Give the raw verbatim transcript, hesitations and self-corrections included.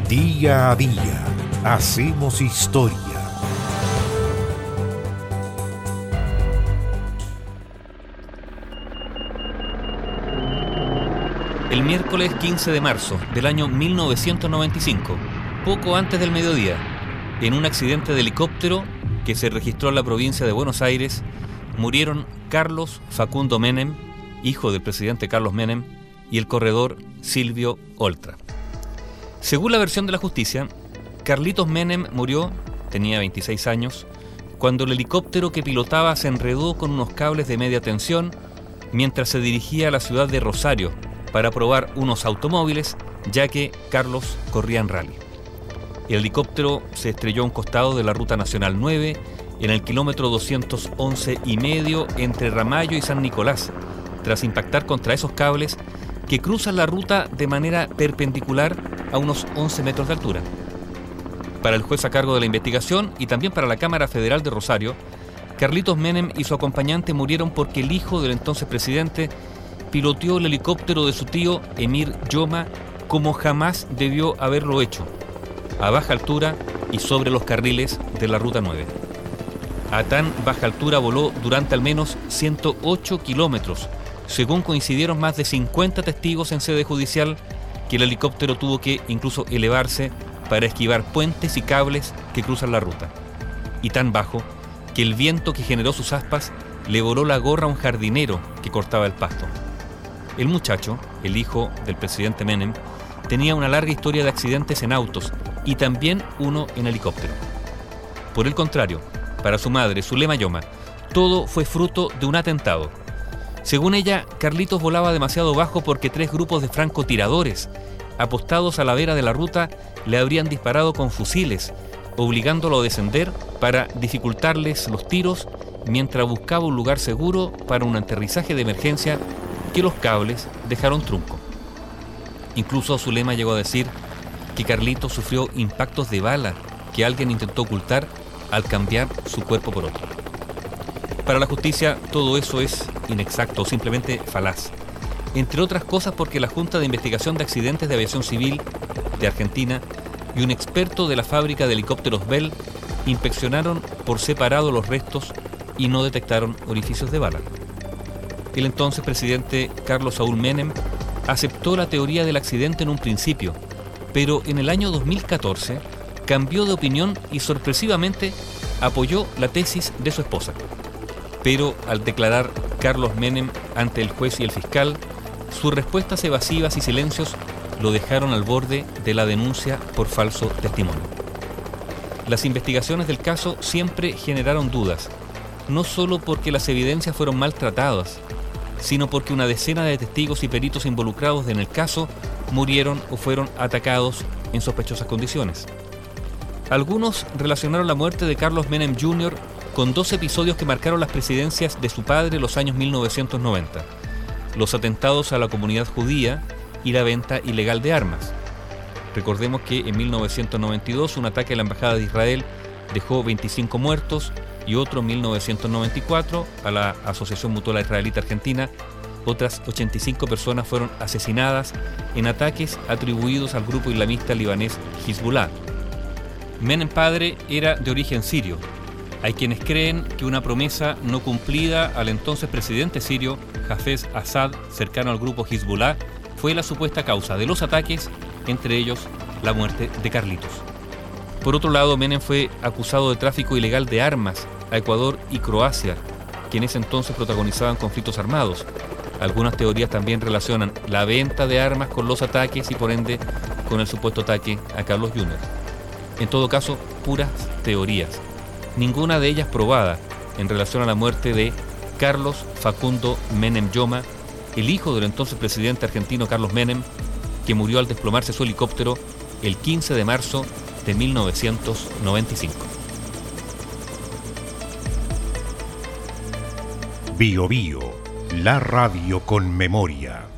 Día a día hacemos historia. El miércoles quince de marzo del año mil novecientos noventa y cinco, poco antes del mediodía, en un accidente de helicóptero que se registró en la provincia de Buenos Aires, murieron Carlos Facundo Menem, hijo del presidente Carlos Menem, y el corredor Silvio Oltra. Según la versión de la justicia, Carlitos Menem murió, tenía veintiséis años, cuando el helicóptero que pilotaba se enredó con unos cables de media tensión mientras se dirigía a la ciudad de Rosario para probar unos automóviles, ya que Carlos corría en rally. El helicóptero se estrelló a un costado de la Ruta Nacional nueve en el kilómetro doscientos once y medio entre Ramallo y San Nicolás, tras impactar contra esos cables que cruzan la ruta de manera perpendicular a unos once metros de altura. Para el juez a cargo de la investigación y también para la Cámara Federal de Rosario, Carlitos Menem y su acompañante murieron porque el hijo del entonces presidente piloteó el helicóptero de su tío Emir Yoma como jamás debió haberlo hecho, a baja altura y sobre los carriles de la Ruta nueve. A tan baja altura voló durante al menos ciento ocho kilómetros, según coincidieron más de cincuenta testigos en sede judicial, que el helicóptero tuvo que incluso elevarse para esquivar puentes y cables que cruzan la ruta. Y tan bajo que el viento que generó sus aspas le voló la gorra a un jardinero que cortaba el pasto. El muchacho, el hijo del presidente Menem, tenía una larga historia de accidentes en autos y también uno en helicóptero. Por el contrario, para su madre, Zulema Yoma, todo fue fruto de un atentado. Según ella, Carlitos volaba demasiado bajo porque tres grupos de francotiradores, apostados a la vera de la ruta, le habrían disparado con fusiles, obligándolo a descender para dificultarles los tiros mientras buscaba un lugar seguro para un aterrizaje de emergencia que los cables dejaron trunco. Incluso Zulema llegó a decir que Carlitos sufrió impactos de bala que alguien intentó ocultar al cambiar su cuerpo por otro. Para la justicia todo eso es inexacto o simplemente falaz, entre otras cosas porque la Junta de Investigación de Accidentes de Aviación Civil de Argentina y un experto de la fábrica de helicópteros Bell inspeccionaron por separado los restos y no detectaron orificios de bala. El entonces presidente Carlos Saúl Menem aceptó la teoría del accidente en un principio, pero en el año dos mil catorce cambió de opinión y sorpresivamente apoyó la tesis de su esposa. Pero al declarar Carlos Menem ante el juez y el fiscal, sus respuestas evasivas y silencios lo dejaron al borde de la denuncia por falso testimonio. Las investigaciones del caso siempre generaron dudas, no solo porque las evidencias fueron maltratadas, sino porque una decena de testigos y peritos involucrados en el caso murieron o fueron atacados en sospechosas condiciones. Algunos relacionaron la muerte de Carlos Menem junior con dos episodios que marcaron las presidencias de su padre en los años mil novecientos noventa, los atentados a la comunidad judía y la venta ilegal de armas. Recordemos que en mil novecientos noventa y dos un ataque a la Embajada de Israel dejó veinticinco muertos y otro en mil novecientos noventa y cuatro a la Asociación Mutual Israelita Argentina. Otras ochenta y cinco personas fueron asesinadas en ataques atribuidos al grupo islamista libanés Hezbollah. Menem padre era de origen sirio. Hay quienes creen que una promesa no cumplida al entonces presidente sirio Hafez Assad, cercano al grupo Hezbollah, fue la supuesta causa de los ataques, entre ellos la muerte de Carlitos. Por otro lado, Menem fue acusado de tráfico ilegal de armas a Ecuador y Croacia, que en ese entonces protagonizaban conflictos armados. Algunas teorías también relacionan la venta de armas con los ataques y por ende con el supuesto ataque a Carlos junior En todo caso, puras teorías, ninguna de ellas probada en relación a la muerte de Carlos Facundo Menem Yoma, el hijo del entonces presidente argentino Carlos Menem, que murió al desplomarse su helicóptero el quince de marzo de mil novecientos noventa y cinco. Bio Bio, la radio con memoria.